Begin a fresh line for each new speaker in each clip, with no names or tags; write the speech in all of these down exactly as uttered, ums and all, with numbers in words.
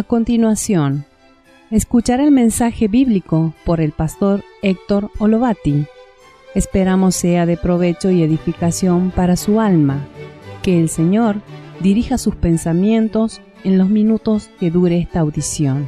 A continuación, escuchar el mensaje bíblico por el pastor Héctor Olovati. Esperamos sea de provecho y edificación para su alma. Que el Señor dirija sus pensamientos en los minutos que dure esta audición.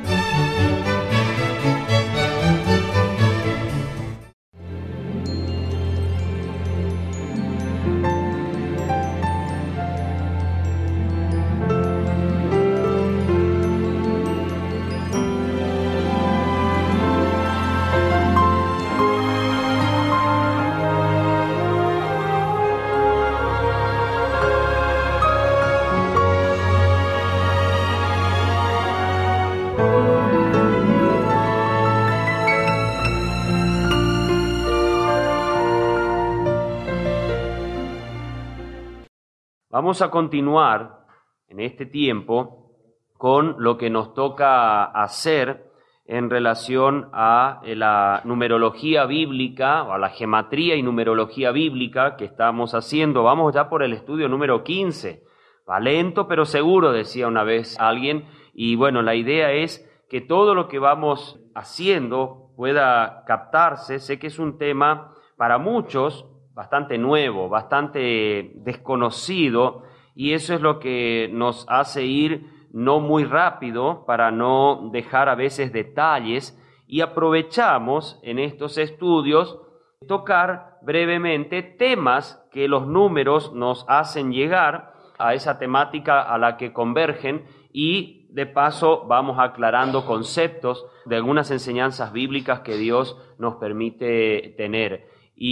Vamos a continuar en este tiempo con lo que nos toca hacer en relación a la numerología bíblica, o a la gematría y numerología bíblica que estamos haciendo. Vamos ya por el estudio número quince. Va lento pero seguro, decía una vez alguien. Y bueno, la idea es que todo lo que vamos haciendo pueda captarse. Sé que es un tema para muchos bastante nuevo, bastante desconocido, y eso es lo que nos hace ir no muy rápido para no dejar a veces detalles, y aprovechamos en estos estudios tocar brevemente temas que los números nos hacen llegar a esa temática a la que convergen, y de paso vamos aclarando conceptos de algunas enseñanzas bíblicas que Dios nos permite tener.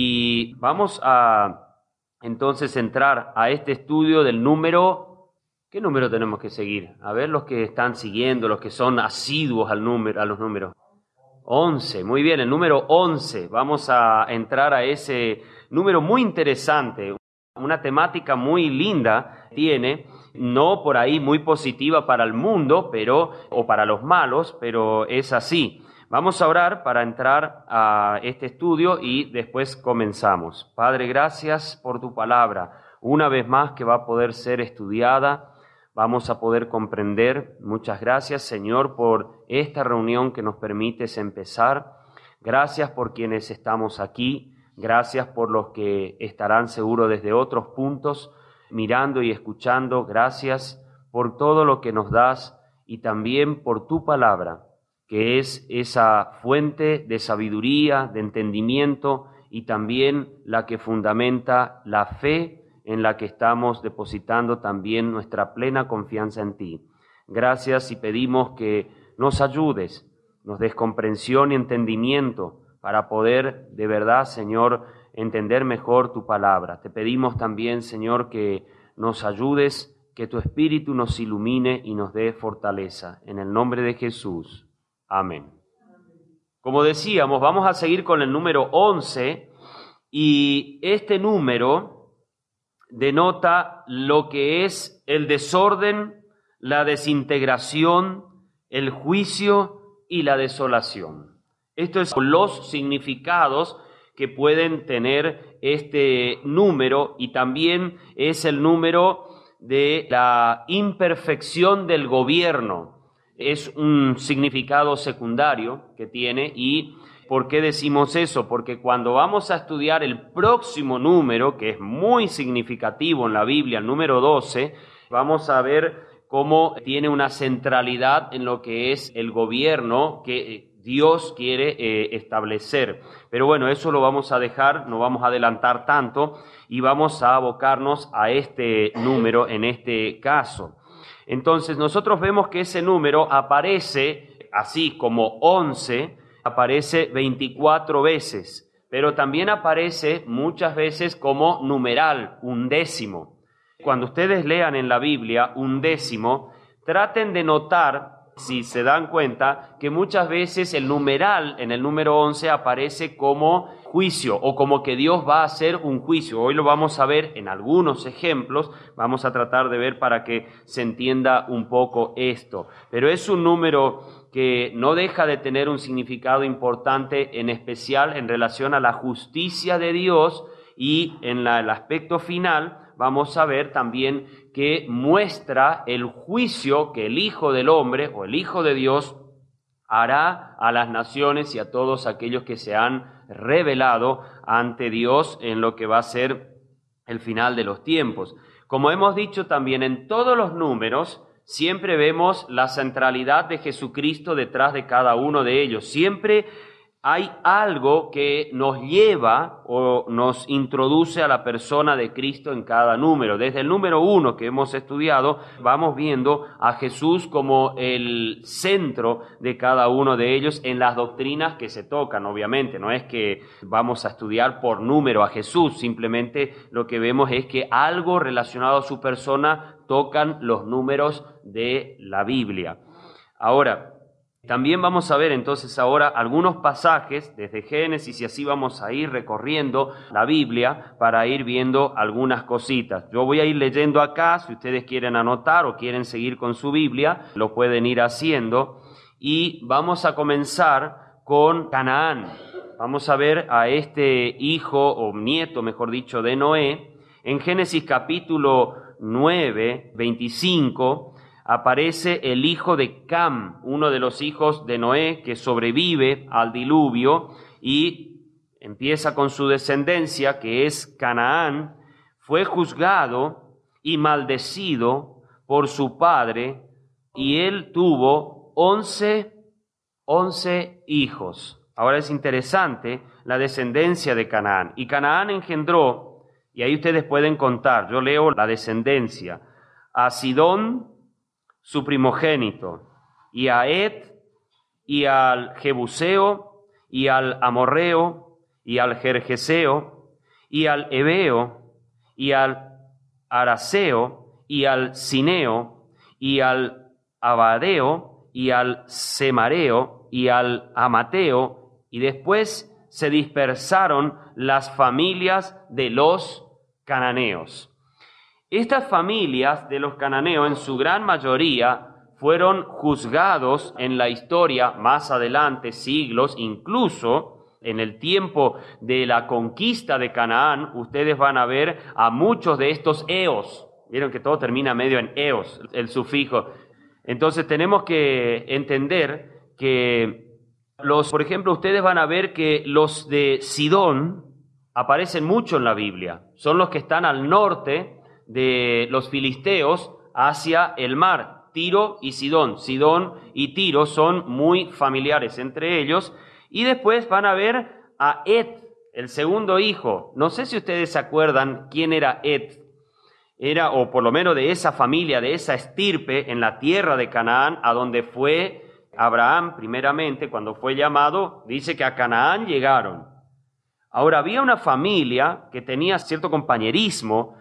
Y vamos a entonces entrar a este estudio del número. ¿Qué número tenemos que seguir? A ver, los que están siguiendo, los que son asiduos al número, a los números. once, muy bien, el número once. Vamos a entrar a ese número muy interesante, una temática muy linda tiene, no por ahí muy positiva para el mundo, pero o para los malos, pero es así. Vamos a orar para entrar a este estudio y después comenzamos. Padre, gracias por tu palabra. Una vez más que va a poder ser estudiada, vamos a poder comprender. Muchas gracias, Señor, por esta reunión que nos permites empezar. Gracias por quienes estamos aquí. Gracias por los que estarán seguro desde otros puntos, mirando y escuchando. Gracias por todo lo que nos das y también por tu palabra, que es esa fuente de sabiduría, de entendimiento y también la que fundamenta la fe en la que estamos depositando también nuestra plena confianza en ti. Gracias y pedimos que nos ayudes, nos des comprensión y entendimiento para poder de verdad, Señor, entender mejor tu palabra. Te pedimos también, Señor, que nos ayudes, que tu Espíritu nos ilumine y nos dé fortaleza. En el nombre de Jesús. Amén. Como decíamos, vamos a seguir con el número once, y este número denota lo que es el desorden, la desintegración, el juicio y la desolación. Estos son los significados que pueden tener este número, y también es el número de la imperfección del gobierno. Es un significado secundario que tiene. ¿Y por qué decimos eso? Porque cuando vamos a estudiar el próximo número, que es muy significativo en la Biblia, el número doce, vamos a ver cómo tiene una centralidad en lo que es el gobierno que Dios quiere eh, establecer. Pero bueno, eso lo vamos a dejar, no vamos a adelantar tanto, y vamos a abocarnos a este número en este caso. Entonces nosotros vemos que ese número aparece, así como once, aparece veinticuatro veces, pero también aparece muchas veces como numeral, undécimo. Cuando ustedes lean en la Biblia undécimo, traten de notar, si se dan cuenta, que muchas veces el numeral en el número once aparece como juicio, o como que Dios va a hacer un juicio. Hoy lo vamos a ver en algunos ejemplos, vamos a tratar de ver para que se entienda un poco esto. Pero es un número que no deja de tener un significado importante, en especial en relación a la justicia de Dios, y en la, el aspecto final vamos a ver también que muestra el juicio que el Hijo del Hombre o el Hijo de Dios hará a las naciones y a todos aquellos que se han rebelado ante Dios en lo que va a ser el final de los tiempos. Como hemos dicho también, en todos los números siempre vemos la centralidad de Jesucristo detrás de cada uno de ellos. Siempre hay algo que nos lleva o nos introduce a la persona de Cristo en cada número. Desde el número uno que hemos estudiado, vamos viendo a Jesús como el centro de cada uno de ellos en las doctrinas que se tocan, obviamente. No es que vamos a estudiar por número a Jesús, simplemente lo que vemos es que algo relacionado a su persona tocan los números de la Biblia. Ahora, también vamos a ver entonces ahora algunos pasajes desde Génesis y así vamos a ir recorriendo la Biblia para ir viendo algunas cositas. Yo voy a ir leyendo acá, si ustedes quieren anotar o quieren seguir con su Biblia, lo pueden ir haciendo. Y vamos a comenzar con Canaán. Vamos a ver a este hijo o nieto, mejor dicho, de Noé. En Génesis capítulo nueve, veinticinco, aparece el hijo de Cam, uno de los hijos de Noé que sobrevive al diluvio y empieza con su descendencia, que es Canaán. Fue juzgado y maldecido por su padre y él tuvo once, once hijos. Ahora es interesante la descendencia de Canaán. Y Canaán engendró, y ahí ustedes pueden contar, yo leo la descendencia, a Sidón, su primogénito, y a Ed, y al Jebuseo, y al Amorreo, y al Gergeseo, y al Ebeo, y al Araseo, y al Cineo, y al Abadeo, y al Semareo, y al Amateo, y después se dispersaron las familias de los cananeos. Estas familias de los cananeos, en su gran mayoría, fueron juzgados en la historia más adelante, siglos, incluso en el tiempo de la conquista de Canaán. Ustedes van a ver a muchos de estos eos. Vieron que todo termina medio en eos, el sufijo. Entonces tenemos que entender que los, por ejemplo, ustedes van a ver que los de Sidón aparecen mucho en la Biblia. Son los que están al norte de los filisteos hacia el mar, Tiro y Sidón. Sidón y Tiro son muy familiares entre ellos. Y después van a ver a Ed, el segundo hijo. No sé si ustedes se acuerdan quién era Ed. Era, o por lo menos de esa familia, de esa estirpe en la tierra de Canaán, a donde fue Abraham primeramente, cuando fue llamado, dice que a Canaán llegaron. Ahora, había una familia que tenía cierto compañerismo,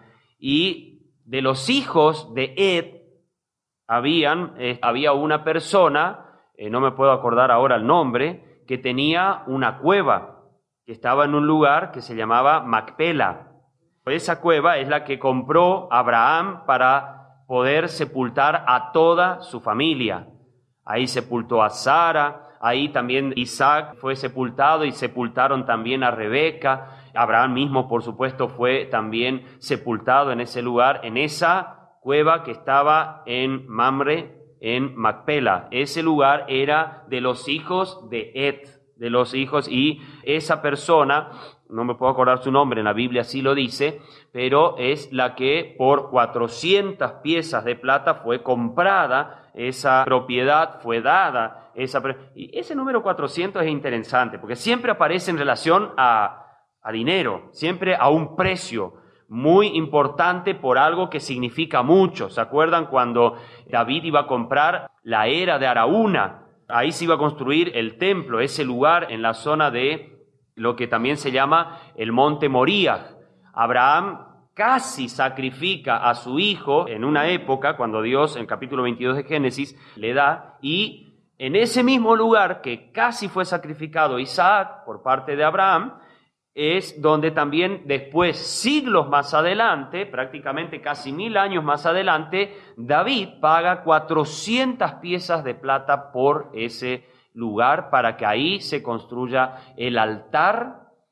y de los hijos de Ed habían, eh, había una persona, eh, no me puedo acordar ahora el nombre, que tenía una cueva, que estaba en un lugar que se llamaba Macpela. Esa cueva es la que compró Abraham para poder sepultar a toda su familia. Ahí sepultó a Sara, ahí también Isaac fue sepultado y sepultaron también a Rebeca. Abraham mismo, por supuesto, fue también sepultado en ese lugar, en esa cueva que estaba en Mamre, en Macpela. Ese lugar era de los hijos de Ed, de los hijos, y esa persona, no me puedo acordar su nombre, en la Biblia sí lo dice, pero es la que por cuatrocientas piezas de plata fue comprada, esa propiedad fue dada. Esa, y ese número cuatrocientos es interesante, porque siempre aparece en relación a a dinero, siempre a un precio muy importante por algo que significa mucho. ¿Se acuerdan cuando David iba a comprar la era de Araúna? Ahí se iba a construir el templo, ese lugar en la zona de lo que también se llama el monte Moría. Abraham casi sacrifica a su hijo en una época, cuando Dios, en el capítulo veintidós de Génesis, le da, y en ese mismo lugar que casi fue sacrificado Isaac por parte de Abraham, es donde también después, siglos más adelante, prácticamente casi mil años más adelante, David paga cuatrocientas piezas de plata por ese lugar para que ahí se construya el altar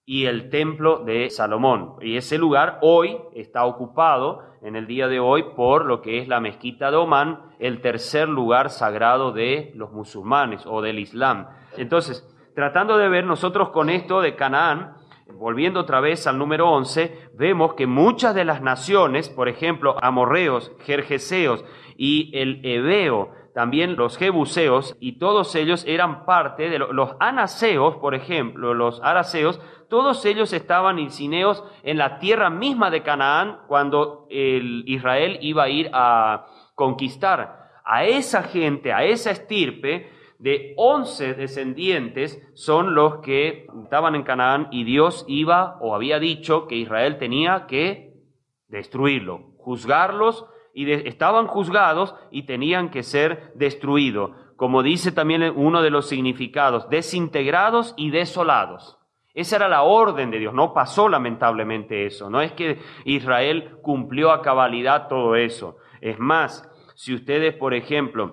y el templo de Salomón. Y ese lugar hoy está ocupado, en el día de hoy, por lo que es la mezquita de Omán, el tercer lugar sagrado de los musulmanes o del Islam. Entonces, tratando de ver nosotros con esto de Canaán, volviendo otra vez al número once, vemos que muchas de las naciones, por ejemplo, amorreos, gergeseos y el heveo, también los jebuseos, y todos ellos eran parte de los anaseos, por ejemplo, los araseos, todos ellos estaban insineos en la tierra misma de Canaán cuando el Israel iba a ir a conquistar. A esa gente, a esa estirpe de once descendientes son los que estaban en Canaán y Dios iba o había dicho que Israel tenía que destruirlo, juzgarlos, y de, estaban juzgados y tenían que ser destruidos. Como dice también uno de los significados, desintegrados y desolados. Esa era la orden de Dios, no pasó lamentablemente eso, no es que Israel cumplió a cabalidad todo eso. Es más, si ustedes, por ejemplo,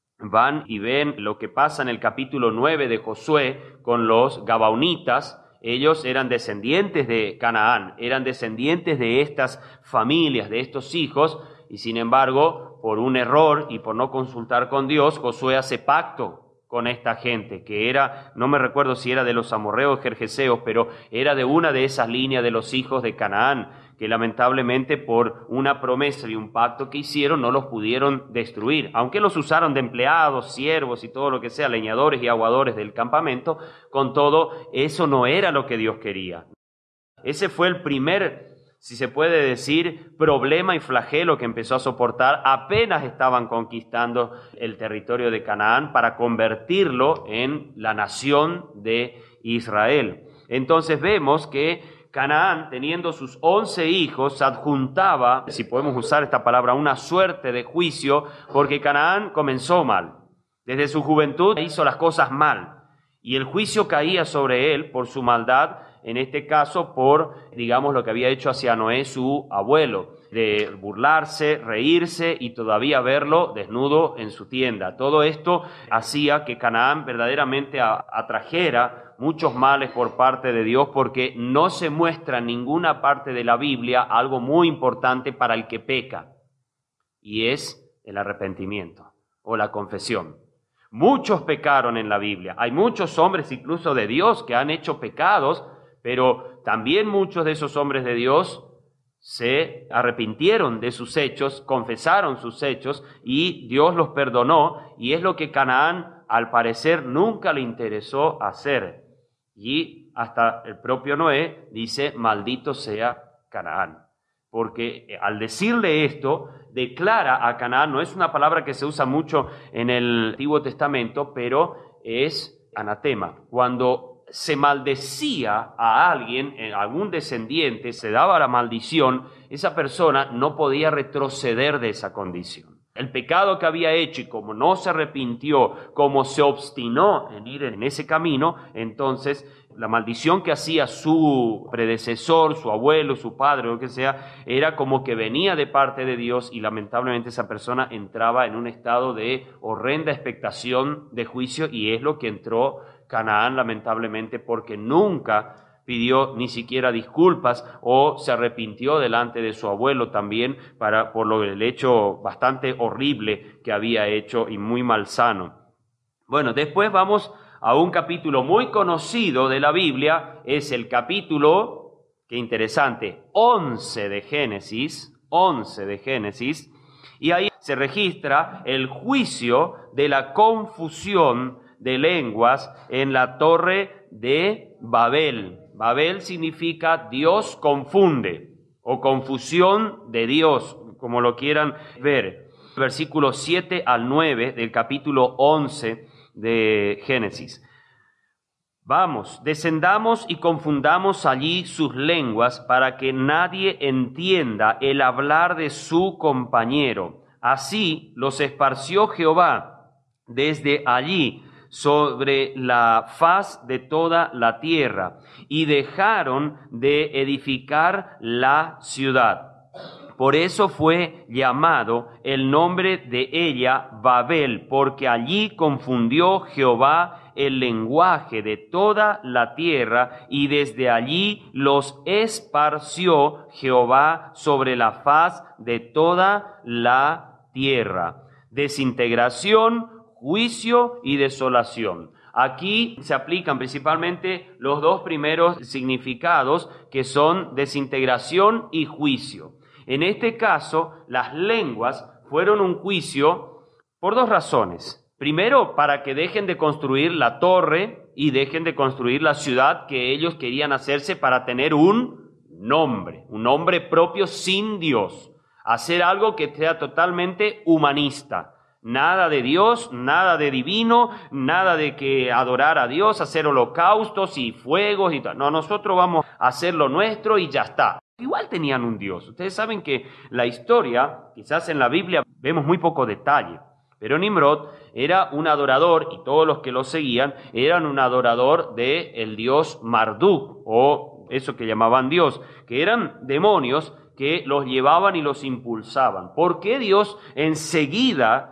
van y ven lo que pasa en el capítulo nueve de Josué con los gabaonitas, ellos eran descendientes de Canaán, eran descendientes de estas familias, de estos hijos, y sin embargo, por un error y por no consultar con Dios, Josué hace pacto con esta gente, que era, no me recuerdo si era de los amorreos o gergeseos, pero era de una de esas líneas de los hijos de Canaán, que lamentablemente por una promesa y un pacto que hicieron no los pudieron destruir. Aunque los usaron de empleados, siervos y todo lo que sea, leñadores y aguadores del campamento, con todo, eso no era lo que Dios quería. Ese fue el primer, si se puede decir, problema y flagelo que empezó a soportar apenas estaban conquistando el territorio de Canaán para convertirlo en la nación de Israel. Entonces vemos que Canaán, teniendo sus once hijos, adjuntaba, si podemos usar esta palabra, una suerte de juicio, porque Canaán comenzó mal. Desde su juventud hizo las cosas mal, y el juicio caía sobre él por su maldad, en este caso por, digamos, lo que había hecho hacia Noé su abuelo, de burlarse, reírse y todavía verlo desnudo en su tienda. Todo esto hacía que Canaán verdaderamente atrajera muchos males por parte de Dios, porque no se muestra en ninguna parte de la Biblia algo muy importante para el que peca, y es el arrepentimiento o la confesión. Muchos pecaron en la Biblia. Hay muchos hombres incluso de Dios que han hecho pecados, pero también muchos de esos hombres de Dios se arrepintieron de sus hechos, confesaron sus hechos y Dios los perdonó, y es lo que Canaán al parecer nunca le interesó hacer. Y hasta el propio Noé dice, maldito sea Canaán. Porque al decirle esto, declara a Canaán, no es una palabra que se usa mucho en el Antiguo Testamento, pero es anatema. Cuando se maldecía a alguien, a algún descendiente, se daba la maldición, esa persona no podía retroceder de esa condición. El pecado que había hecho, y como no se arrepintió, como se obstinó en ir en ese camino, entonces la maldición que hacía su predecesor, su abuelo, su padre, lo que sea, era como que venía de parte de Dios, y lamentablemente esa persona entraba en un estado de horrenda expectación de juicio, y es lo que entró Canaán lamentablemente, porque nunca pidió ni siquiera disculpas o se arrepintió delante de su abuelo también para, por lo, el hecho bastante horrible que había hecho y muy malsano. Bueno, después vamos a un capítulo muy conocido de la Biblia, es el capítulo, qué interesante, once de Génesis, once de Génesis, y ahí se registra el juicio de la confusión de lenguas en la torre de Babel. Babel significa Dios confunde o confusión de Dios, como lo quieran ver. Versículos siete al nueve del capítulo once de Génesis. Vamos, descendamos y confundamos allí sus lenguas para que nadie entienda el hablar de su compañero. Así los esparció Jehová desde allí sobre la faz de toda la tierra, y dejaron de edificar la ciudad. Por eso fue llamado el nombre de ella Babel, porque allí confundió Jehová el lenguaje de toda la tierra, y desde allí los esparció Jehová sobre la faz de toda la tierra. Desintegración, juicio y desolación. Aquí se aplican principalmente los dos primeros significados, que son desintegración y juicio. En este caso, las lenguas fueron un juicio por dos razones. Primero, para que dejen de construir la torre y dejen de construir la ciudad que ellos querían hacerse para tener un nombre, un nombre propio sin Dios. Hacer algo que sea totalmente humanista. Nada de Dios, nada de divino, nada de que adorar a Dios, hacer holocaustos y fuegos y tal. No, nosotros vamos a hacer lo nuestro y ya está. Igual tenían un Dios. Ustedes saben que la historia, quizás en la Biblia vemos muy poco detalle, pero Nimrod era un adorador, y todos los que lo seguían eran un adorador del dios Marduk, o eso que llamaban Dios, que eran demonios que los llevaban y los impulsaban. ¿Por qué Dios enseguida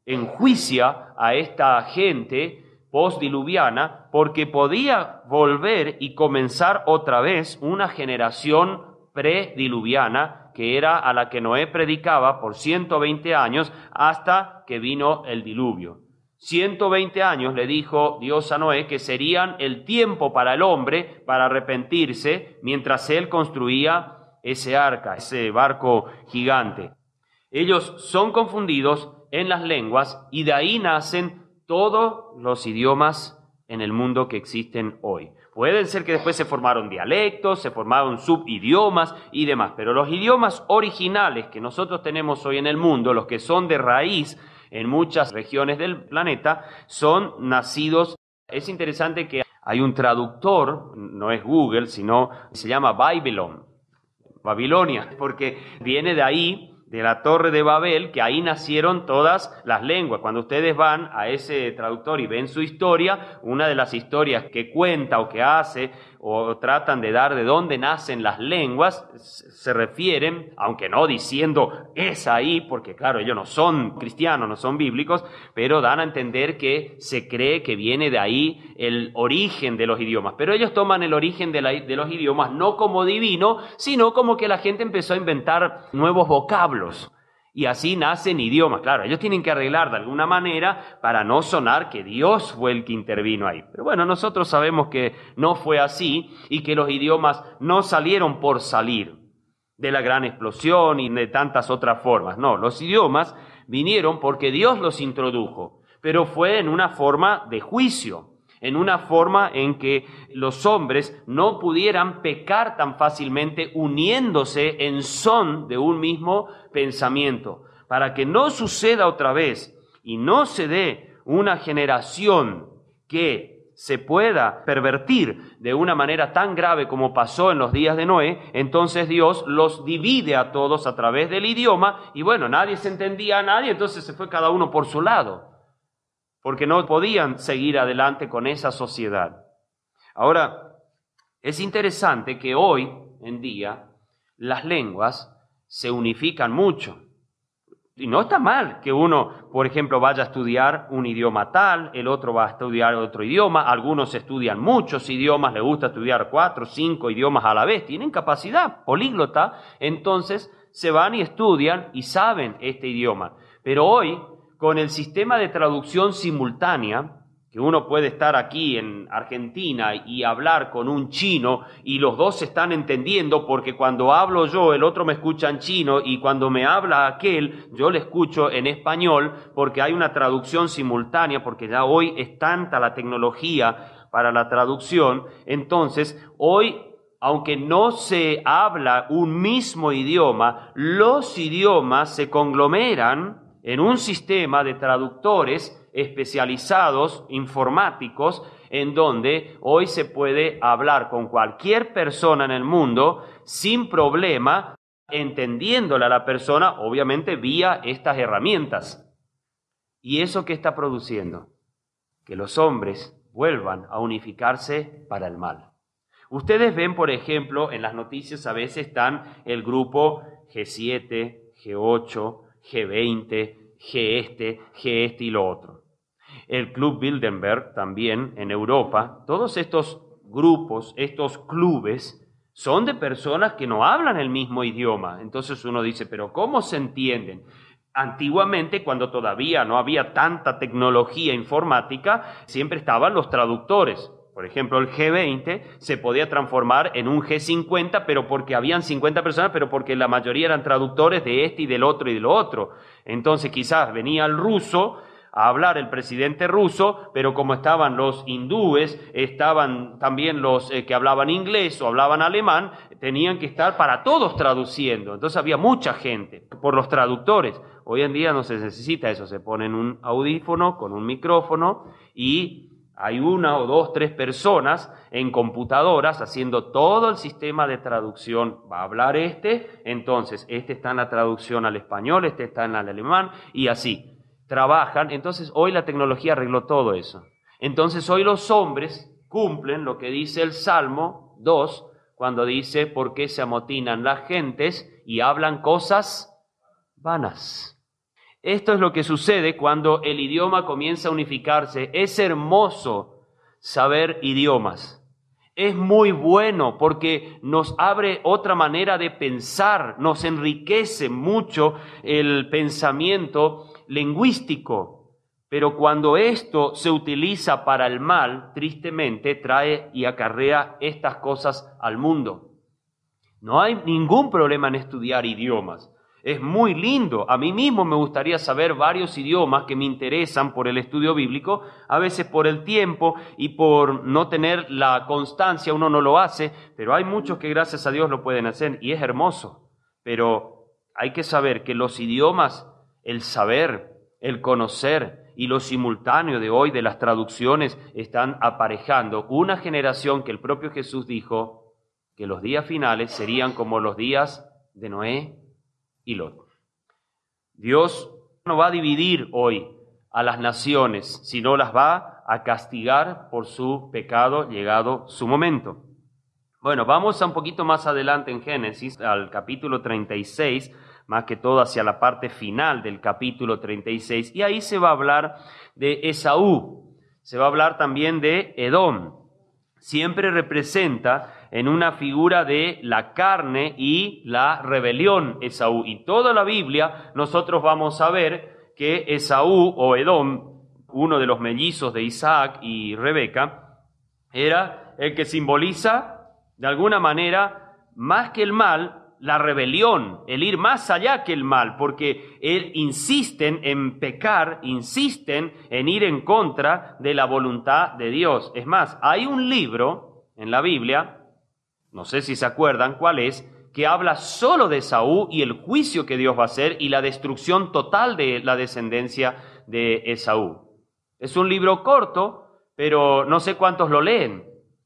enjuicia a esta gente postdiluviana? Porque podía volver y comenzar otra vez una generación prediluviana, que era a la que Noé predicaba por ciento veinte años hasta que vino el diluvio. ciento veinte años le dijo Dios a Noé que serían el tiempo para el hombre para arrepentirse mientras él construía ese arca, ese barco gigante. Ellos son confundidos en las lenguas, y de ahí nacen todos los idiomas en el mundo que existen hoy. Pueden ser que después se formaron dialectos, se formaron subidiomas y demás, pero los idiomas originales que nosotros tenemos hoy en el mundo, los que son de raíz en muchas regiones del planeta, son nacidos. Es interesante que hay un traductor, no es Google, sino se llama Babylon, Babilonia, porque viene de ahí, de la Torre de Babel, que ahí nacieron todas las lenguas. Cuando ustedes van a ese traductor y ven su historia, una de las historias que cuenta o que hace o tratan de dar de dónde nacen las lenguas, se refieren, aunque no diciendo es ahí, porque claro, ellos no son cristianos, no son bíblicos, pero dan a entender que se cree que viene de ahí el origen de los idiomas. Pero ellos toman el origen de, la, de los idiomas no como divino, sino como que la gente empezó a inventar nuevos vocablos. Y así nacen idiomas. Claro, ellos tienen que arreglar de alguna manera para no sonar que Dios fue el que intervino ahí. Pero bueno, nosotros sabemos que no fue así y que los idiomas no salieron por salir de la gran explosión y de tantas otras formas. No, los idiomas vinieron porque Dios los introdujo, pero fue en una forma de juicio, en una forma en que los hombres no pudieran pecar tan fácilmente uniéndose en son de un mismo pensamiento, para que no suceda otra vez y no se dé una generación que se pueda pervertir de una manera tan grave como pasó en los días de Noé. Entonces Dios los divide a todos a través del idioma, y bueno, nadie se entendía a nadie, entonces se fue cada uno por su lado, porque no podían seguir adelante con esa sociedad. Ahora, es interesante que hoy en día las lenguas se unifican mucho. Y no está mal que uno, por ejemplo, vaya a estudiar un idioma tal, el otro va a estudiar otro idioma, algunos estudian muchos idiomas, les gusta estudiar cuatro, cinco idiomas a la vez, tienen capacidad políglota, entonces se van y estudian y saben este idioma. Pero hoy, con el sistema de traducción simultánea, que uno puede estar aquí en Argentina y hablar con un chino y los dos se están entendiendo, porque cuando hablo yo el otro me escucha en chino y cuando me habla aquel yo le escucho en español, porque hay una traducción simultánea, porque ya hoy es tanta la tecnología para la traducción. Entonces hoy, aunque no se habla un mismo idioma, los idiomas se conglomeran en un sistema de traductores especializados, informáticos, en donde hoy se puede hablar con cualquier persona en el mundo sin problema, entendiéndole a la persona, obviamente vía estas herramientas. ¿Y eso qué está produciendo? Que los hombres vuelvan a unificarse para el mal. Ustedes ven, por ejemplo, en las noticias a veces están el grupo G siete, G ocho, G veinte, G este, G este y lo otro. el Club Bilderberg también en Europa. Todos estos grupos, estos clubes, son de personas que no hablan el mismo idioma. Entonces uno dice, ¿pero cómo se entienden? Antiguamente, cuando todavía no había tanta tecnología informática, siempre estaban los traductores. Por ejemplo, el G veinte se podía transformar en un G cincuenta, pero porque habían cincuenta personas, pero porque la mayoría eran traductores de este y del otro y de lo otro. Entonces quizás venía el ruso a hablar el presidente ruso, pero como estaban los hindúes, estaban también los eh, que hablaban inglés o hablaban alemán, tenían que estar para todos traduciendo. Entonces había mucha gente por los traductores. Hoy en día no se necesita eso, se ponen un audífono con un micrófono y hay una o dos, tres personas en computadoras haciendo todo el sistema de traducción. Va a hablar este, entonces este está en la traducción al español, este está en el alemán y así. Trabajan, entonces hoy la tecnología arregló todo eso. Entonces hoy los hombres cumplen lo que dice el Salmo dos, cuando dice, ¿por qué se amotinan las gentes y hablan cosas vanas? Esto es lo que sucede cuando el idioma comienza a unificarse. Es hermoso saber idiomas. Es muy bueno porque nos abre otra manera de pensar, nos enriquece mucho el pensamiento lingüístico. Pero cuando esto se utiliza para el mal, tristemente trae y acarrea estas cosas al mundo. No hay ningún problema en estudiar idiomas. Es muy lindo. A mí mismo me gustaría saber varios idiomas que me interesan por el estudio bíblico. A veces por el tiempo y por no tener la constancia uno no lo hace, pero hay muchos que gracias a Dios lo pueden hacer y es hermoso. Pero hay que saber que los idiomas, el saber, el conocer y lo simultáneo de hoy de las traducciones están aparejando una generación que el propio Jesús dijo que los días finales serían como los días de Noé y Lot. Dios no va a dividir hoy a las naciones, sino las va a castigar por su pecado llegado su momento. Bueno, vamos a un poquito más adelante en Génesis, al capítulo treinta y seis, más que todo hacia la parte final del capítulo treinta y seis, y ahí se va a hablar de Esaú, se va a hablar también de Edom. Siempre representa en una figura de la carne y la rebelión Esaú. Y toda la Biblia nosotros vamos a ver que Esaú o Edom, uno de los mellizos de Isaac y Rebeca, era el que simboliza de alguna manera más que el mal, la rebelión, el ir más allá que el mal, porque él insisten en pecar, insisten en ir en contra de la voluntad de Dios. Es más, hay un libro en la Biblia, no sé si se acuerdan cuál es, que habla solo de Esaú y el juicio que Dios va a hacer y la destrucción total de la descendencia de Esaú. Es un libro corto, pero no sé cuántos lo leen.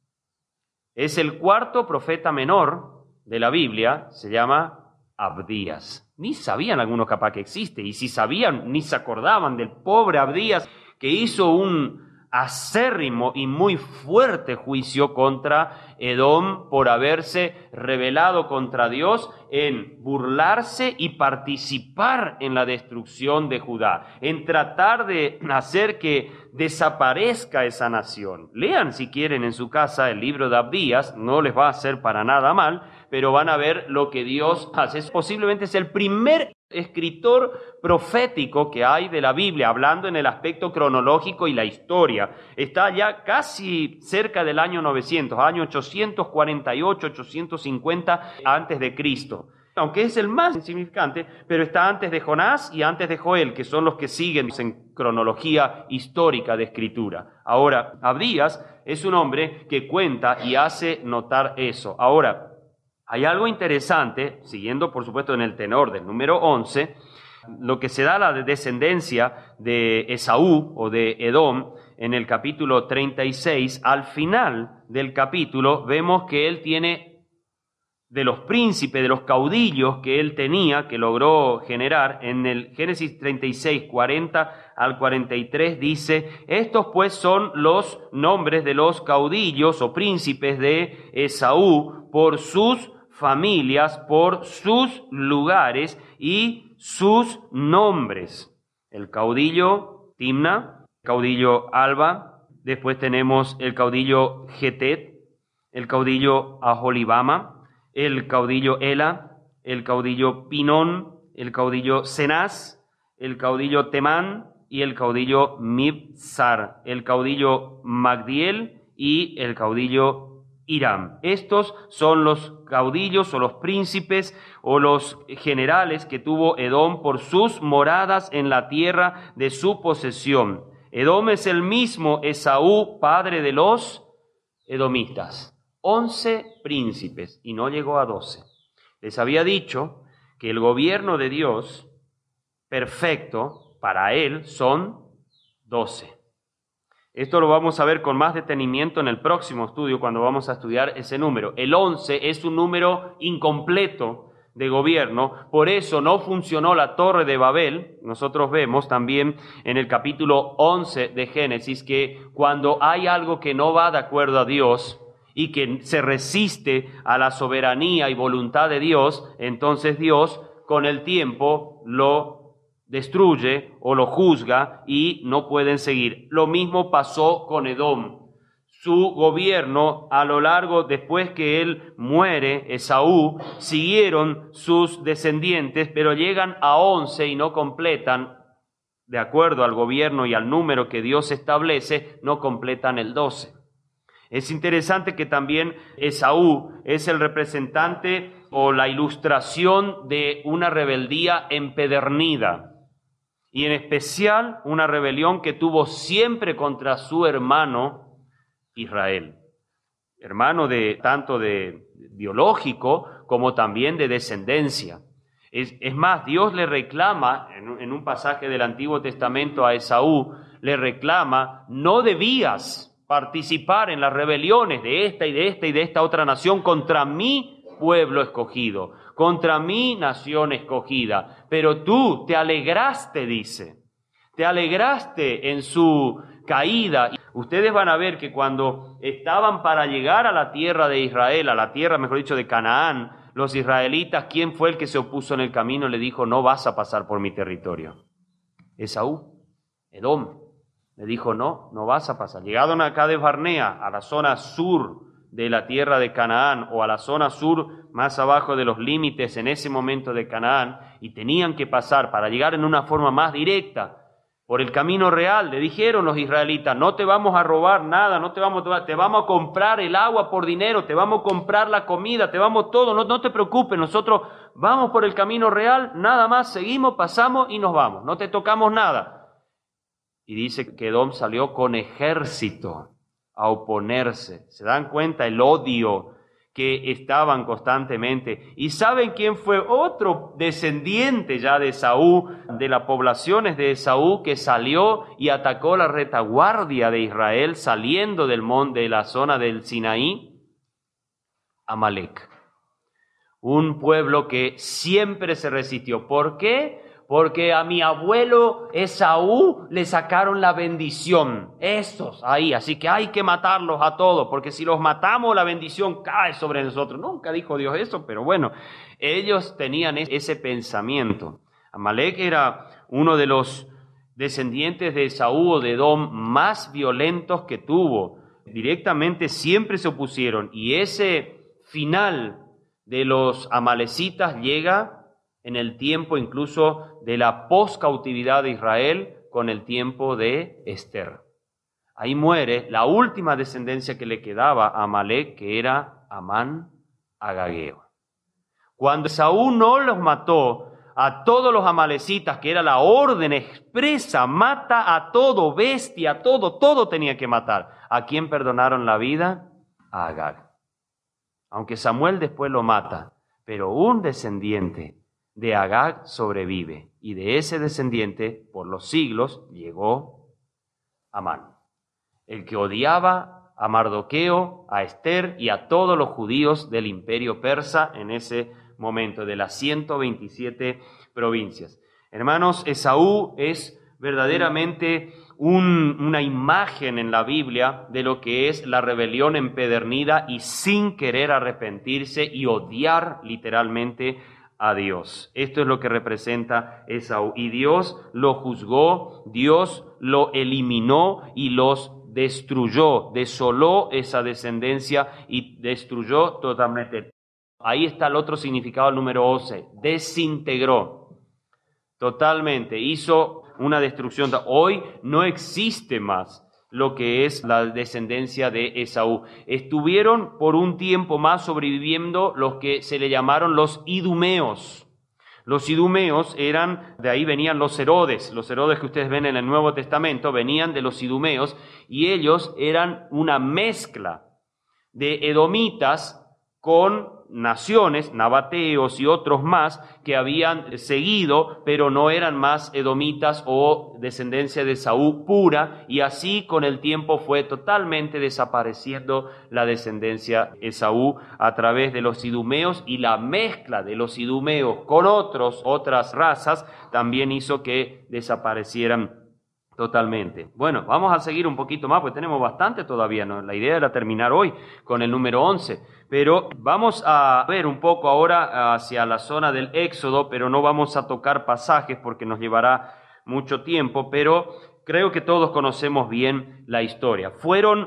Es el cuarto profeta menor de la Biblia, se llama Abdías. Ni sabían algunos capaz que existe, y si sabían, ni se acordaban del pobre Abdías que hizo un acérrimo y muy fuerte juicio contra Edom por haberse rebelado contra Dios en burlarse y participar en la destrucción de Judá, en tratar de hacer que desaparezca esa nación. Lean si quieren en su casa el libro de Abdías, no les va a hacer para nada mal, pero van a ver lo que Dios hace. Posiblemente es el primer escritor profético que hay de la Biblia, hablando en el aspecto cronológico y la historia. Está ya casi cerca del año novecientos, año ochocientos cuarenta y ocho, ochocientos cincuenta antes de Cristo. Aunque es el más insignificante, pero está antes de Jonás y antes de Joel, que son los que siguen en cronología histórica de escritura. Ahora, Abdías es un hombre que cuenta y hace notar eso. Ahora, hay algo interesante, siguiendo por supuesto en el tenor del número once, lo que se da a la descendencia de Esaú o de Edom en el capítulo treinta y seis. Al final del capítulo vemos que él tiene, de los príncipes, de los caudillos que él tenía, que logró generar, en el Génesis treinta y seis, cuarenta al cuarenta y tres dice, estos pues son los nombres de los caudillos o príncipes de Esaú por sus familias, por sus lugares y sus nombres. El caudillo Timna, caudillo Alba, después tenemos el caudillo Getet, el caudillo Aholibama, el caudillo Ela, el caudillo Pinón, el caudillo Cenaz, el caudillo Temán y el caudillo Mibzar, el caudillo Magdiel y el caudillo Hiram. Estos son los caudillos o los príncipes o los generales que tuvo Edom por sus moradas en la tierra de su posesión. Edom es el mismo Esaú, padre de los edomitas. Once príncipes y no llegó a doce. Les había dicho que el gobierno de Dios perfecto para él son doce. Esto lo vamos a ver con más detenimiento en el próximo estudio cuando vamos a estudiar ese número. El once es un número incompleto de gobierno, por eso no funcionó la Torre de Babel. Nosotros vemos también en el capítulo once de Génesis que cuando hay algo que no va de acuerdo a Dios y que se resiste a la soberanía y voluntad de Dios, entonces Dios con el tiempo lo destruye o lo juzga y no pueden seguir. Lo mismo pasó con Edom. Su gobierno a lo largo, después que él muere, Esaú, siguieron sus descendientes, pero llegan a once y no completan, de acuerdo al gobierno y al número que Dios establece, no completan el doce. Es interesante que también Esaú es el representante o la ilustración de una rebeldía empedernida, y en especial una rebelión que tuvo siempre contra su hermano Israel, hermano de tanto de biológico como también de descendencia. Es, es más, Dios le reclama en, en un pasaje del Antiguo Testamento a Esaú, le reclama: no debías participar en las rebeliones de esta y de esta y de esta otra nación contra mi pueblo escogido, contra mi nación escogida, pero tú te alegraste, dice, te alegraste en su caída. Ustedes van a ver que cuando estaban para llegar a la tierra de Israel, a la tierra, mejor dicho, de Canaán, los israelitas, ¿quién fue el que se opuso en el camino? Le dijo: no vas a pasar por mi territorio. Esaú, Edom, le dijo: no, no vas a pasar. Llegaron a Cades Barnea, a la zona sur de la tierra de Canaán, o a la zona sur más abajo de los límites en ese momento de Canaán, y tenían que pasar para llegar en una forma más directa por el camino real. Le dijeron los israelitas: no te vamos a robar nada, no te vamos a, te vamos a comprar el agua por dinero, te vamos a comprar la comida, te vamos todo, no, no te preocupes, nosotros vamos por el camino real, nada más, seguimos, pasamos y nos vamos, no te tocamos nada. Y dice que Edom salió con ejército a oponerse. ¿Se dan cuenta el odio que estaban constantemente? ¿Y saben quién fue otro descendiente ya de Esaú, de las poblaciones de Esaú, que salió y atacó la retaguardia de Israel saliendo del monte de la zona del Sinaí? Amalek. Un pueblo que siempre se resistió. ¿Por qué? Porque a mi abuelo Esaú le sacaron la bendición, esos ahí, así que hay que matarlos a todos, porque si los matamos la bendición cae sobre nosotros. Nunca dijo Dios eso, pero bueno, ellos tenían ese pensamiento. Amalek era uno de los descendientes de Esaú o de Edom más violentos que tuvo. Directamente siempre se opusieron, y ese final de los amalecitas llega en el tiempo incluso de la poscautividad de Israel, con el tiempo de Esther. Ahí muere la última descendencia que le quedaba a Amalek, que era Amán Agageo. Cuando Esaú no los mató a todos los amalecitas, que era la orden expresa, mata a todo, bestia, a todo, todo tenía que matar. ¿A quién perdonaron la vida? A Agag. Aunque Samuel después lo mata, pero un descendiente de Agag sobrevive, y de ese descendiente por los siglos llegó Amán, el que odiaba a Mardoqueo, a Esther y a todos los judíos del imperio persa en ese momento, de las ciento veintisiete provincias. Hermanos, Esaú es verdaderamente un, una imagen en la Biblia de lo que es la rebelión empedernida y sin querer arrepentirse y odiar literalmente a Dios. Esto es lo que representa Esaú. Y Dios lo juzgó, Dios lo eliminó y los destruyó, desoló esa descendencia y destruyó totalmente. Ahí está el otro significado, el número once, desintegró totalmente, hizo una destrucción. Hoy no existe más lo que es la descendencia de Esaú. Estuvieron por un tiempo más sobreviviendo los que se le llamaron los idumeos. Los idumeos eran, de ahí venían los Herodes, los Herodes que ustedes ven en el Nuevo Testamento venían de los idumeos y ellos eran una mezcla de edomitas con naciones, nabateos y otros más que habían seguido, pero no eran más edomitas o descendencia de Esaú pura, y así con el tiempo fue totalmente desapareciendo la descendencia de Esaú a través de los idumeos, y la mezcla de los idumeos con otros, otras razas también hizo que desaparecieran totalmente. Bueno, vamos a seguir un poquito más, porque tenemos bastante todavía, ¿no? La idea era terminar hoy con el número once, pero vamos a ver un poco ahora hacia la zona del Éxodo, pero no vamos a tocar pasajes porque nos llevará mucho tiempo, pero creo que todos conocemos bien la historia. Fueron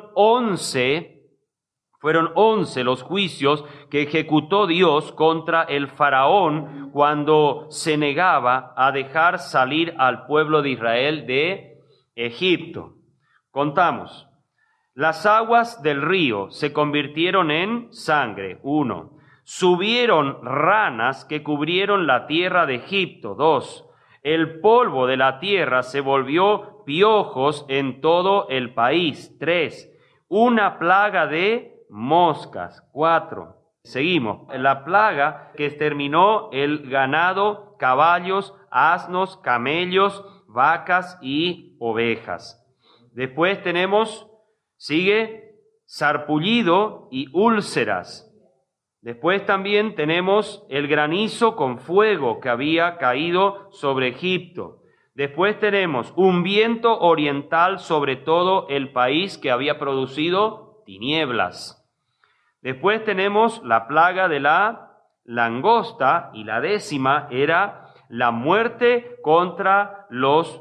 once, fueron once los juicios que ejecutó Dios contra el faraón cuando se negaba a dejar salir al pueblo de Israel de Egipto. Contamos. Las aguas del río se convirtieron en sangre. Uno. Subieron ranas que cubrieron la tierra de Egipto. Dos. El polvo de la tierra se volvió piojos en todo el país. Tres. Una plaga de moscas. Cuatro. Seguimos. La plaga que exterminó el ganado, caballos, asnos, camellos, vacas y ovejas. Después tenemos, sigue, sarpullido y úlceras. Después también tenemos el granizo con fuego que había caído sobre Egipto. Después tenemos un viento oriental sobre todo el país que había producido tinieblas. Después tenemos la plaga de la langosta, y la décima era la muerte contra los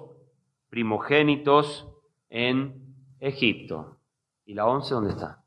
primogénitos en Egipto. ¿Y la once dónde está?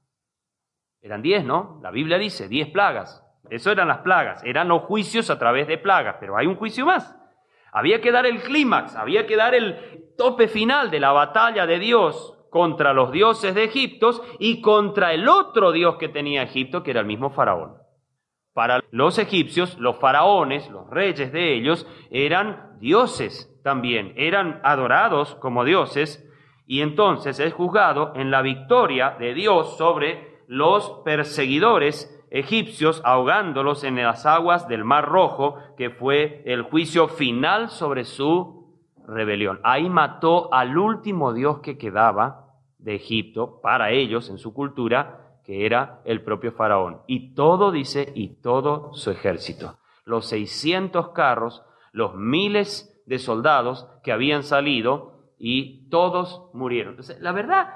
Eran diez, ¿no? La Biblia dice diez plagas. Eso eran las plagas, eran los juicios a través de plagas, pero hay un juicio más. Había que dar el clímax, había que dar el tope final de la batalla de Dios contra los dioses de Egipto y contra el otro dios que tenía Egipto, que era el mismo faraón. Para los egipcios, los faraones, los reyes de ellos, eran dioses también, eran adorados como dioses, y entonces es juzgado en la victoria de Dios sobre los perseguidores egipcios, ahogándolos en las aguas del Mar Rojo, que fue el juicio final sobre su rebelión. Ahí mató al último dios que quedaba de Egipto, para ellos, en su cultura, que era el propio faraón. Y todo, dice, y todo su ejército. Los seiscientos carros, los miles de soldados que habían salido, y todos murieron. Entonces, la verdad,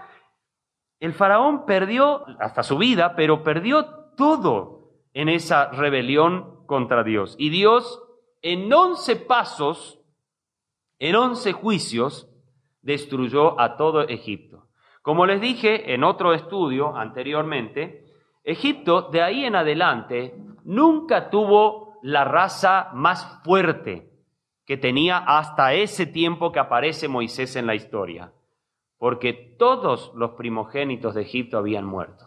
el faraón perdió hasta su vida, pero perdió todo en esa rebelión contra Dios. Y Dios, en once pasos, en once juicios, destruyó a todo Egipto. Como les dije en otro estudio anteriormente, Egipto de ahí en adelante nunca tuvo la raza más fuerte que tenía hasta ese tiempo que aparece Moisés en la historia, porque todos los primogénitos de Egipto habían muerto.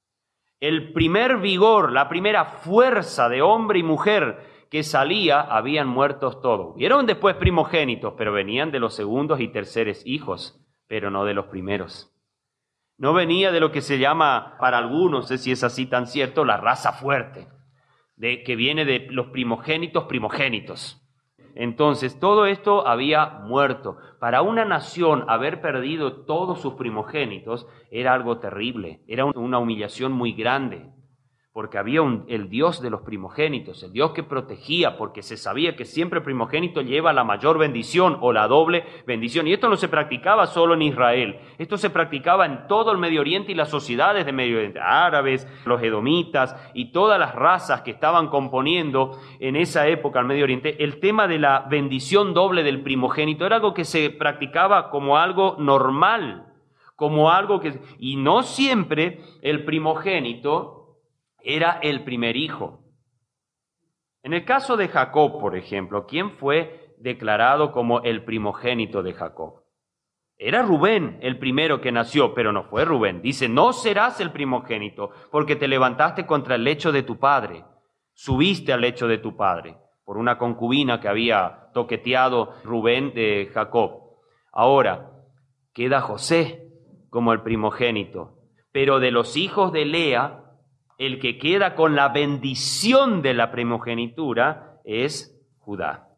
El primer vigor, la primera fuerza de hombre y mujer que salía, habían muerto todos. Hubieron después primogénitos, pero venían de los segundos y terceros hijos, pero no de los primeros. No venía de lo que se llama, para algunos, no sé si es así tan cierto, la raza fuerte, de, que viene de los primogénitos primogénitos. Entonces, todo esto había muerto. Para una nación, haber perdido todos sus primogénitos era algo terrible, era una humillación muy grande. porque había un, el Dios de los primogénitos, el Dios que protegía, porque se sabía que siempre el primogénito lleva la mayor bendición o la doble bendición. Y esto no se practicaba solo en Israel, esto se practicaba en todo el Medio Oriente y las sociedades de Medio Oriente, árabes, los edomitas y todas las razas que estaban componiendo en esa época al Medio Oriente. El tema de la bendición doble del primogénito era algo que se practicaba como algo normal, como algo que... Y no siempre el primogénito era el primer hijo. En el caso de Jacob, por ejemplo, ¿quién fue declarado como el primogénito de Jacob? Era Rubén el primero que nació, pero no fue Rubén. Dice, no serás el primogénito, porque te levantaste contra el lecho de tu padre. Subiste al lecho de tu padre, por una concubina que había toqueteado Rubén de Jacob. Ahora, queda José como el primogénito, pero de los hijos de Lea, el que queda con la bendición de la primogenitura es Judá.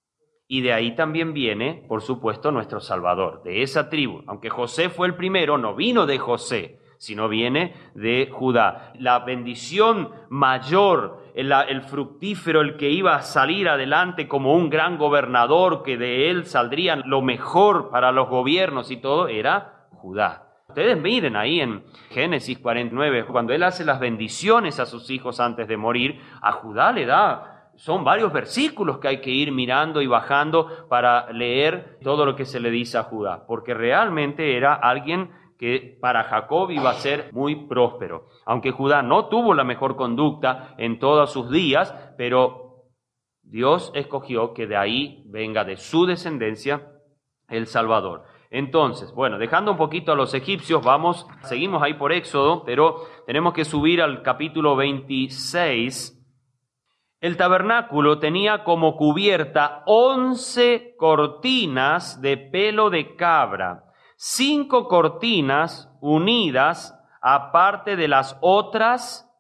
Y de ahí también viene, por supuesto, nuestro Salvador, de esa tribu. Aunque José fue el primero, no vino de José, sino viene de Judá. La bendición mayor, el, el fructífero, el que iba a salir adelante como un gran gobernador, que de él saldría lo mejor para los gobiernos y todo, era Judá. Ustedes miren ahí en Génesis cuarenta y nueve, cuando él hace las bendiciones a sus hijos antes de morir, a Judá le da, son varios versículos que hay que ir mirando y bajando para leer todo lo que se le dice a Judá, porque realmente era alguien que para Jacob iba a ser muy próspero. Aunque Judá no tuvo la mejor conducta en todos sus días, pero Dios escogió que de ahí venga, de su descendencia, el Salvador. Entonces, bueno, dejando un poquito a los egipcios, vamos, seguimos ahí por Éxodo, pero tenemos que subir al capítulo veintiséis. El tabernáculo tenía como cubierta once cortinas de pelo de cabra, cinco cortinas unidas aparte de las otras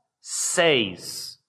seis.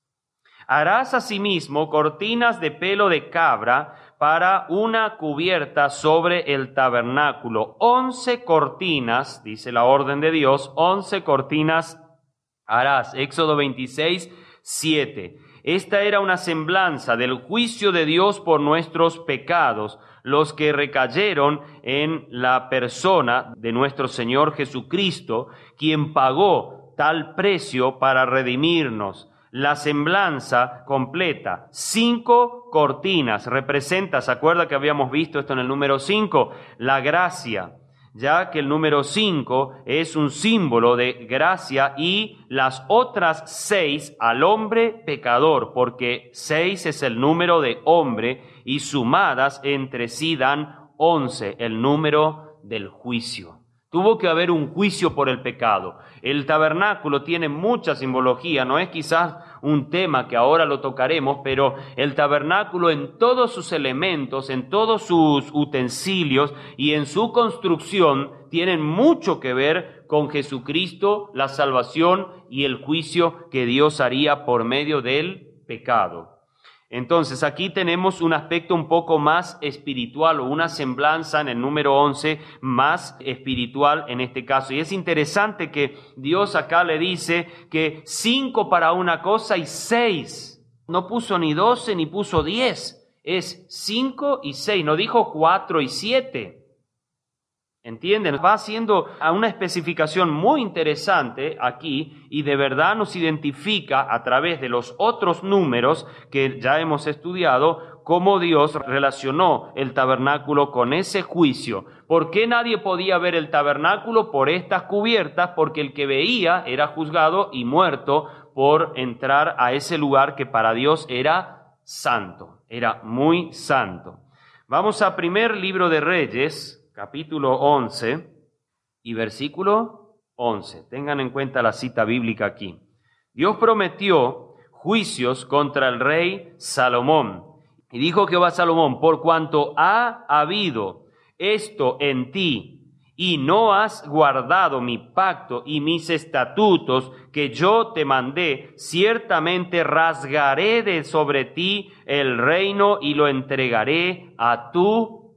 Harás asimismo cortinas de pelo de cabra para una cubierta sobre el tabernáculo. Once cortinas, dice la orden de Dios, once cortinas harás. Éxodo veintiséis, siete. Esta era una semblanza del juicio de Dios por nuestros pecados, los que recayeron en la persona de nuestro Señor Jesucristo, quien pagó tal precio para redimirnos. La semblanza completa, cinco cortinas, representa, ¿se acuerda que habíamos visto esto en el número cinco? La gracia, ya que el número cinco es un símbolo de gracia y las otras seis al hombre pecador, porque seis es el número de hombre y sumadas entre sí dan once, el número del juicio. Tuvo que haber un juicio por el pecado. El tabernáculo tiene mucha simbología, no es quizás un tema que ahora lo tocaremos, pero el tabernáculo en todos sus elementos, en todos sus utensilios y en su construcción tienen mucho que ver con Jesucristo, la salvación y el juicio que Dios haría por medio del pecado. Entonces, aquí tenemos un aspecto un poco más espiritual o una semblanza en el número once más espiritual en este caso. Y es interesante que Dios acá le dice que cinco para una cosa y seis. No puso ni doce ni puso diez. Es cinco y seis. No dijo cuatro y siete. ¿Entienden? Va haciendo una especificación muy interesante aquí y de verdad nos identifica a través de los otros números que ya hemos estudiado cómo Dios relacionó el tabernáculo con ese juicio. ¿Por qué nadie podía ver el tabernáculo? Por estas cubiertas, porque el que veía era juzgado y muerto por entrar a ese lugar que para Dios era santo, era muy santo. Vamos a primer libro de Reyes, capítulo once y versículo once. Tengan en cuenta la cita bíblica aquí. Dios prometió juicios contra el rey Salomón. Y dijo Jehová a Salomón, por cuanto ha habido esto en ti, y no has guardado mi pacto y mis estatutos que yo te mandé, ciertamente rasgaré de sobre ti el reino y lo entregaré a tu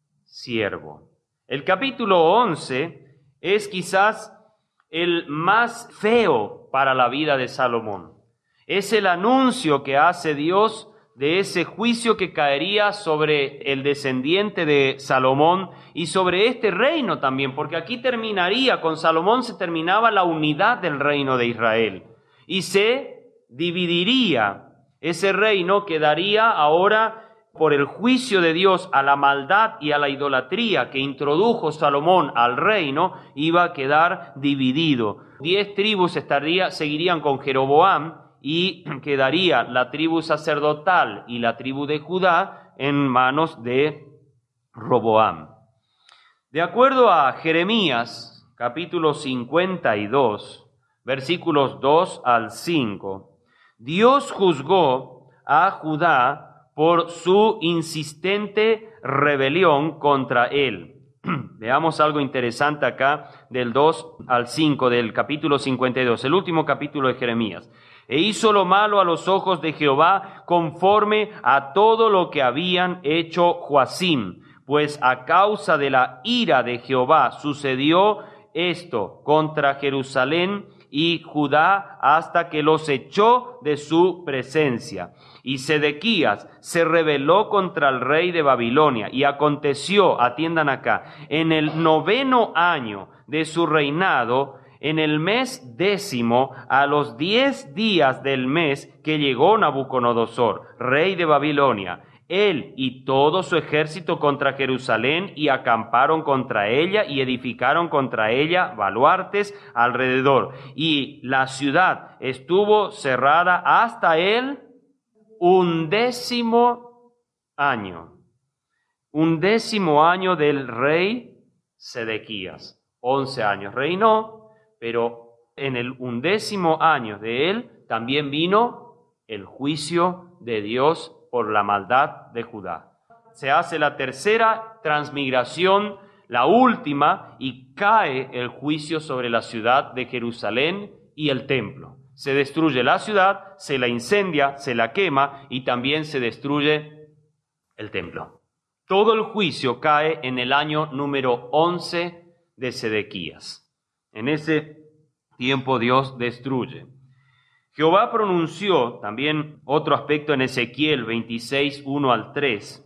siervo. El capítulo once es quizás el más feo para la vida de Salomón. Es el anuncio que hace Dios de ese juicio que caería sobre el descendiente de Salomón y sobre este reino también, porque aquí terminaría, con Salomón se terminaba la unidad del reino de Israel y se dividiría. Ese reino quedaría ahora por el juicio de Dios a la maldad y a la idolatría que introdujo Salomón al reino, iba a quedar dividido. Diez tribus estaría, seguirían con Jeroboam, y quedaría la tribu sacerdotal y la tribu de Judá en manos de Roboam. De acuerdo a Jeremías, capítulo cincuenta y dos, versículos dos al cinco, Dios juzgó a Judá por su insistente rebelión contra él. Veamos algo interesante acá del dos al cinco del capítulo cincuenta y dos, el último capítulo de Jeremías. E hizo lo malo a los ojos de Jehová conforme a todo lo que habían hecho Joacim, pues a causa de la ira de Jehová sucedió esto contra Jerusalén y Judá hasta que los echó de su presencia. Y Sedequías se rebeló contra el rey de Babilonia y aconteció, atiendan acá, en el noveno año de su reinado, en el mes décimo, a los diez días del mes que llegó Nabucodonosor, rey de Babilonia, él y todo su ejército contra Jerusalén, y acamparon contra ella y edificaron contra ella baluartes alrededor. Y la ciudad estuvo cerrada hasta el undécimo año. Undécimo año del rey Sedequías. Once años reinó, pero en el undécimo año de él también vino el juicio de Dios por la maldad de Judá. Se hace la tercera transmigración, la última, y cae el juicio sobre la ciudad de Jerusalén y el templo. Se destruye la ciudad, se la incendia, se la quema y también se destruye el templo. Todo el juicio cae en el año número once de Sedequías. En ese tiempo Dios destruye. Jehová pronunció, también otro aspecto en Ezequiel veintiséis, uno al tres,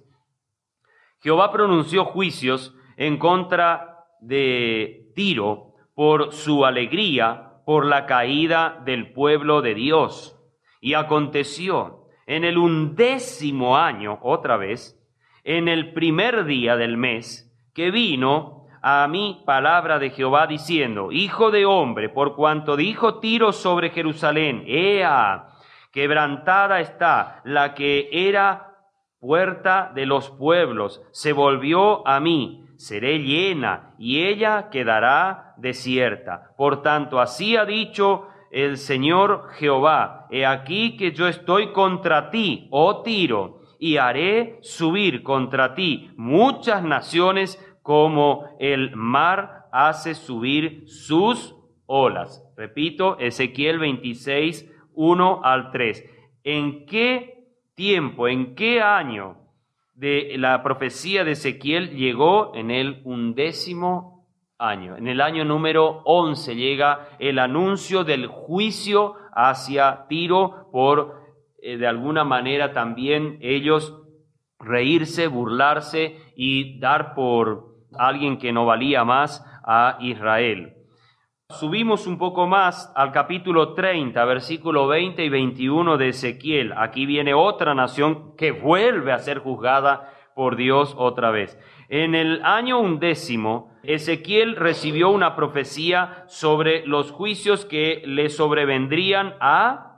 Jehová pronunció juicios en contra de Tiro por su alegría, por la caída del pueblo de Dios. Y aconteció en el undécimo año, otra vez, en el primer día del mes, que vino a mí palabra de Jehová diciendo: Hijo de hombre, por cuanto dijo Tiro sobre Jerusalén, ea, quebrantada está la que era puerta de los pueblos, se volvió a mí, seré llena, y ella quedará desierta. Por tanto, así ha dicho el Señor Jehová: he aquí que yo estoy contra ti, oh Tiro, y haré subir contra ti muchas naciones como el mar hace subir sus olas. Repito, Ezequiel veintiséis, uno al tres. ¿En qué tiempo, en qué año de la profecía de Ezequiel llegó? En el undécimo año. En el año número once llega el anuncio del juicio hacia Tiro por, eh, de alguna manera también ellos reírse, burlarse y dar por alguien que no valía más a Israel. Subimos un poco más al capítulo treinta, versículo veinte y veintiuno de Ezequiel. Aquí viene otra nación que vuelve a ser juzgada por Dios otra vez. En el año undécimo, Ezequiel recibió una profecía sobre los juicios que le sobrevendrían a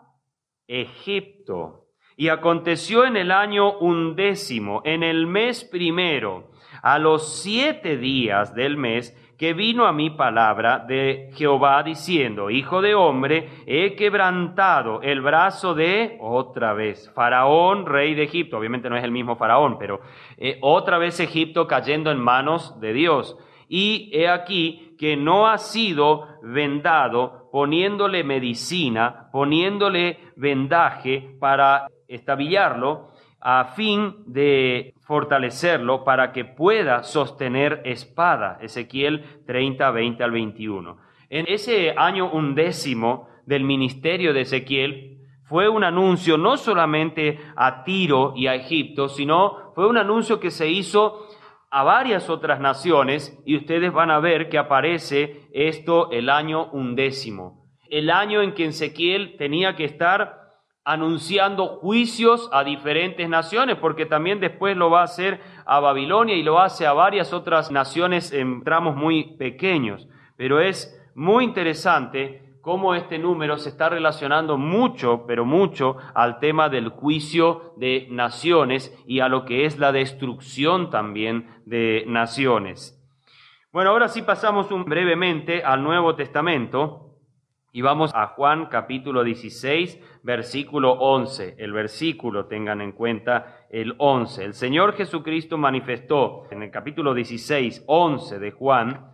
Egipto. Y aconteció en el año undécimo, en el mes primero, a los siete días del mes, que vino a mí palabra de Jehová diciendo: Hijo de hombre, he quebrantado el brazo de, otra vez, Faraón, rey de Egipto. Obviamente no es el mismo Faraón, pero eh, otra vez Egipto cayendo en manos de Dios. Y he aquí que no ha sido vendado, poniéndole medicina, poniéndole vendaje para estabillarlo, a fin de fortalecerlo para que pueda sostener espada. Ezequiel treinta, veinte al veintiuno. En ese año undécimo del ministerio de Ezequiel, fue un anuncio no solamente a Tiro y a Egipto, sino fue un anuncio que se hizo a varias otras naciones, y ustedes van a ver que aparece esto el año undécimo, el año en que Ezequiel tenía que estar anunciando juicios a diferentes naciones, porque también después lo va a hacer a Babilonia y lo hace a varias otras naciones en tramos muy pequeños. Pero es muy interesante cómo este número se está relacionando mucho, pero mucho, al tema del juicio de naciones y a lo que es la destrucción también de naciones. Bueno, ahora sí pasamos un, brevemente al Nuevo Testamento y vamos a Juan capítulo dieciséis, versículo once. El versículo, tengan en cuenta el once. El Señor Jesucristo manifestó en el capítulo dieciséis, once de Juan,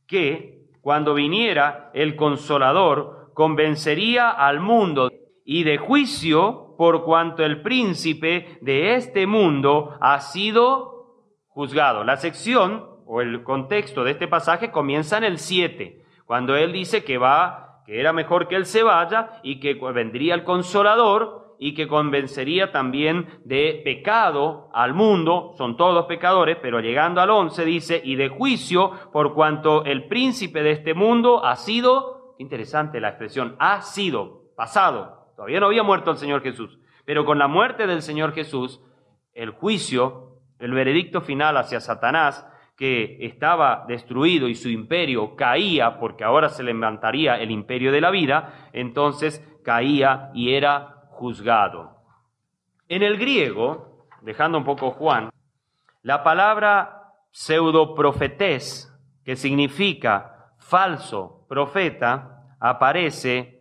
que cuando viniera el Consolador, convencería al mundo y de juicio, por cuanto el príncipe de este mundo ha sido juzgado. La sección o el contexto de este pasaje comienza en el siete, cuando él dice que va, que era mejor que él se vaya y que vendría el Consolador y que convencería también de pecado al mundo. Son todos pecadores, pero llegando al once dice, y de juicio, por cuanto el príncipe de este mundo ha sido, interesante la expresión, ha sido, pasado, todavía no había muerto el Señor Jesús, pero con la muerte del Señor Jesús, el juicio, el veredicto final hacia Satanás, que estaba destruido y su imperio caía, porque ahora se levantaría el imperio de la vida, entonces caía y era juzgado. En el griego, dejando un poco Juan, la palabra pseudoprofetés, que significa falso profeta, aparece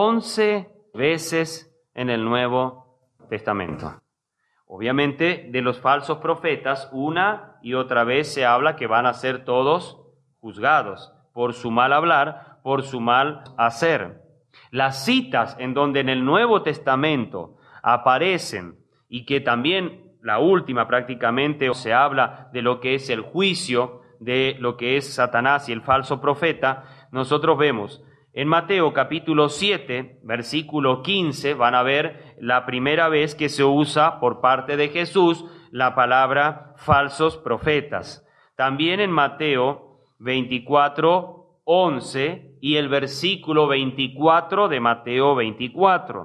once veces en el Nuevo Testamento. Obviamente, de los falsos profetas, una y otra vez se habla que van a ser todos juzgados por su mal hablar, por su mal hacer. Las citas en donde en el Nuevo Testamento aparecen, y que también la última prácticamente se habla de lo que es el juicio, de lo que es Satanás y el falso profeta, nosotros vemos en Mateo capítulo siete, versículo quince, van a ver la primera vez que se usa por parte de Jesús la palabra falsos profetas. También en Mateo veinticuatro, once y el versículo veinticuatro de Mateo veinticuatro.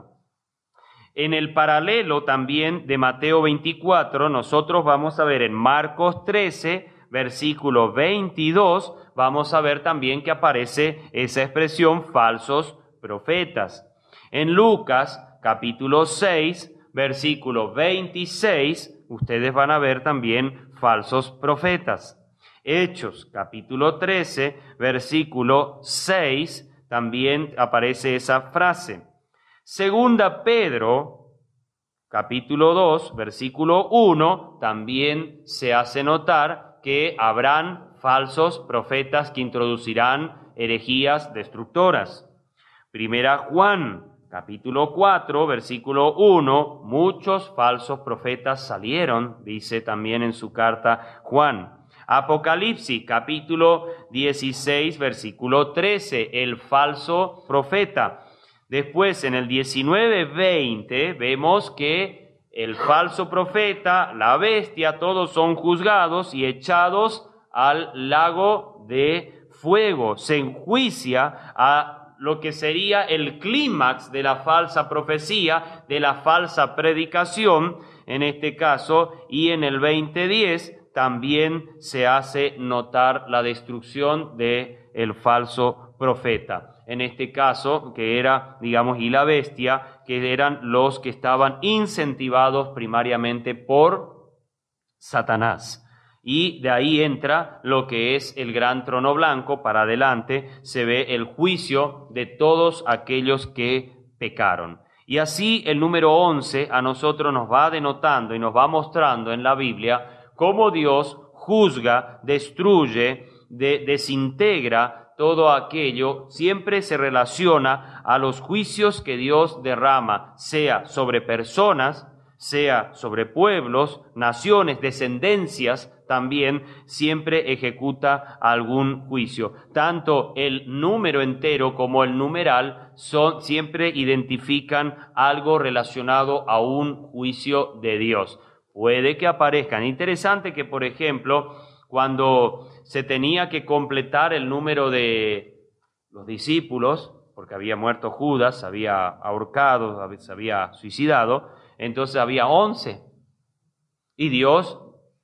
En el paralelo también de Mateo veinticuatro, nosotros vamos a ver en Marcos trece, versículo veintidós, vamos a ver también que aparece esa expresión falsos profetas. En Lucas capítulo seis, versículo veintiséis, ustedes van a ver también falsos profetas. Hechos capítulo trece, versículo seis, también aparece esa frase. Segunda Pedro, capítulo dos, versículo uno, también se hace notar que habrán falsos profetas que introducirán herejías destructoras. Primera Juan, capítulo cuatro, versículo uno, muchos falsos profetas salieron, dice también en su carta Juan. Apocalipsis, capítulo dieciséis, versículo trece, el falso profeta. Después, en el diecinueve veinte, vemos que el falso profeta, la bestia, todos son juzgados y echados al lago de fuego. Se enjuicia a lo que sería el clímax de la falsa profecía, de la falsa predicación, en este caso, y en el veinte diez también se hace notar la destrucción de el falso profeta. En este caso, que era, digamos, y la bestia, que eran los que estaban incentivados primariamente por Satanás. Y de ahí entra lo que es el gran trono blanco. Para adelante se ve el juicio de todos aquellos que pecaron. Y así el número once a nosotros nos va denotando y nos va mostrando en la Biblia cómo Dios juzga, destruye, de, desintegra todo aquello, siempre se relaciona a los juicios que Dios derrama, sea sobre personas, sea sobre pueblos, naciones, descendencias, también siempre ejecuta algún juicio. Tanto el número entero como el numeral son, siempre identifican algo relacionado a un juicio de Dios. Puede que aparezcan. Interesante que, por ejemplo, cuando se tenía que completar el número de los discípulos, porque había muerto Judas, había ahorcado, se había suicidado, entonces había once. Y Dios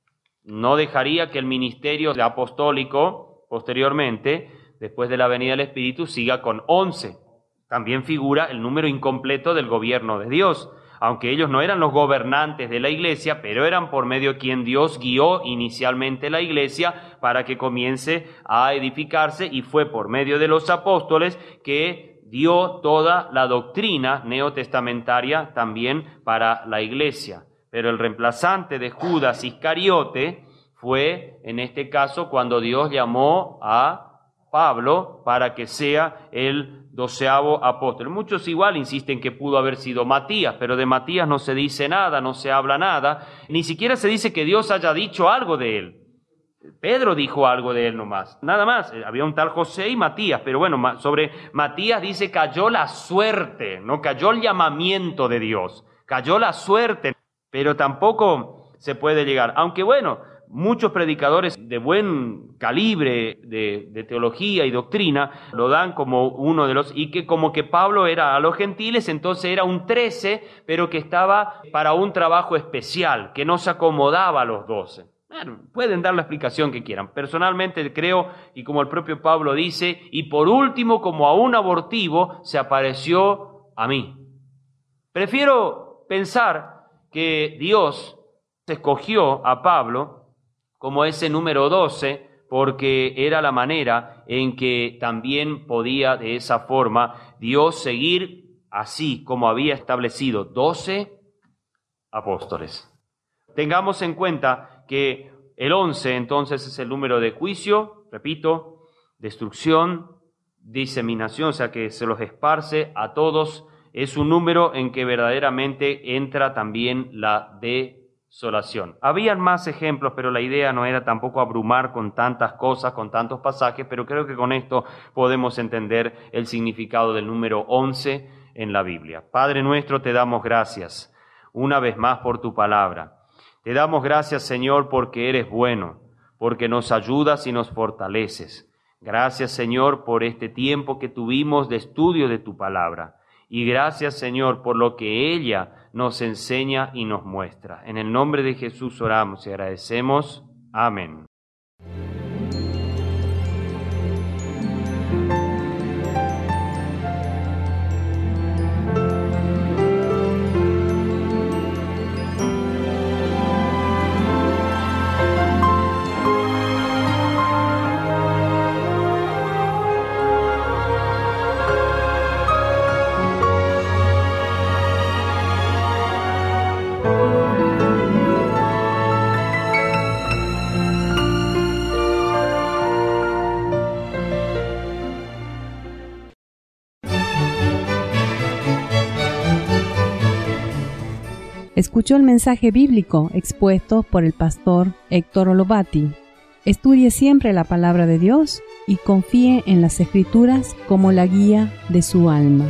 no dejaría que el ministerio apostólico, posteriormente, después de la venida del Espíritu, siga con once. También figura el número incompleto del gobierno de Dios. Aunque ellos no eran los gobernantes de la iglesia, pero eran por medio de quien Dios guió inicialmente la iglesia para que comience a edificarse, y fue por medio de los apóstoles que dio toda la doctrina neotestamentaria también para la iglesia. Pero el reemplazante de Judas Iscariote fue, en este caso, cuando Dios llamó a Pablo para que sea el doceavo apóstol. Muchos igual insisten que pudo haber sido Matías, pero de Matías no se dice nada, no se habla nada, ni siquiera se dice que Dios haya dicho algo de él. Pedro dijo algo de él nomás, nada más. Había un tal José y Matías, pero bueno, sobre Matías dice cayó la suerte, no cayó el llamamiento de Dios, cayó la suerte, pero tampoco se puede llegar. Aunque bueno, muchos predicadores de buen calibre de, de teología y doctrina lo dan como uno de los, y que como que Pablo era a los gentiles, entonces era un trece, pero que estaba para un trabajo especial, que no se acomodaba a los doce. Bueno, pueden dar la explicación que quieran. Personalmente creo, y como el propio Pablo dice, y por último, como a un abortivo, se apareció a mí. Prefiero pensar que Dios escogió a Pablo como ese número doce, porque era la manera en que también podía de esa forma Dios seguir así como había establecido doce apóstoles. Tengamos en cuenta que el once entonces es el número de juicio, repito, destrucción, diseminación, o sea que se los esparce a todos. Es un número en que verdaderamente entra también la desolación. Habían más ejemplos, pero la idea no era tampoco abrumar con tantas cosas, con tantos pasajes, pero creo que con esto podemos entender el significado del número once en la Biblia. Padre nuestro, te damos gracias una vez más por tu palabra. Te damos gracias, Señor, porque eres bueno, porque nos ayudas y nos fortaleces. Gracias, Señor, por este tiempo que tuvimos de estudio de tu palabra. Y gracias, Señor, por lo que ella nos enseña y nos muestra. En el nombre de Jesús oramos y agradecemos. Amén.
Escuchó el mensaje bíblico expuesto por el pastor Héctor Olovati. Estudie siempre la palabra de Dios y confíe en las Escrituras como la guía de su alma.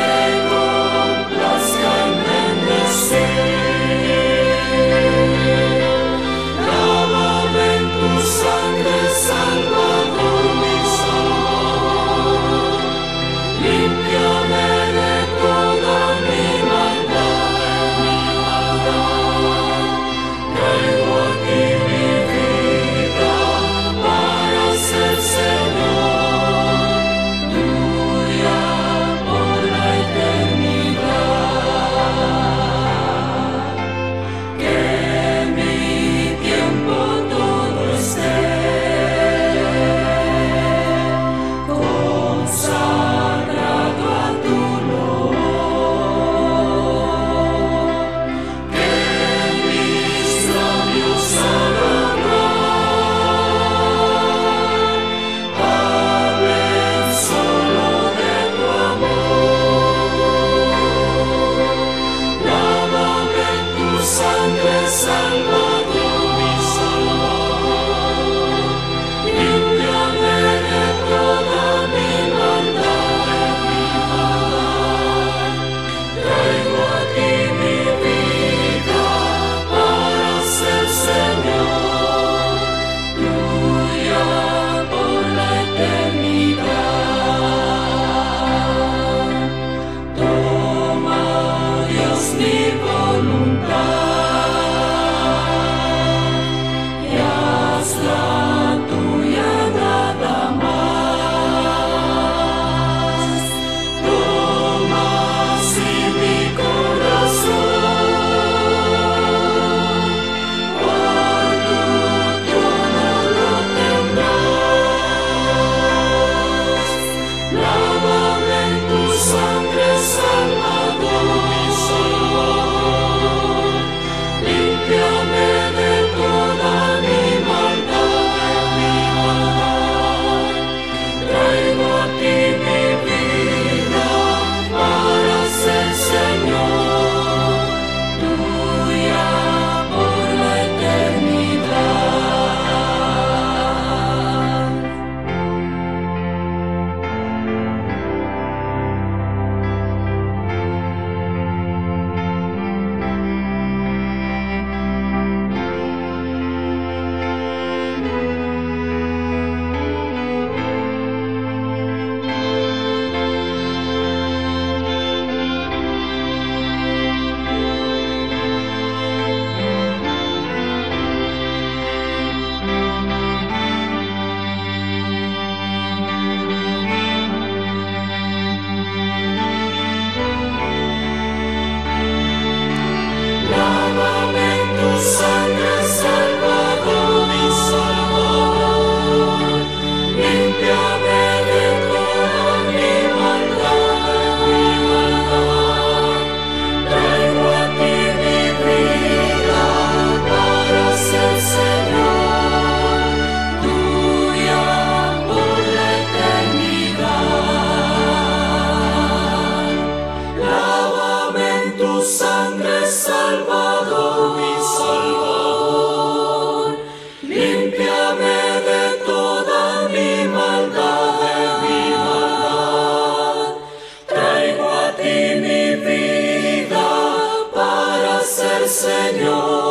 Señor.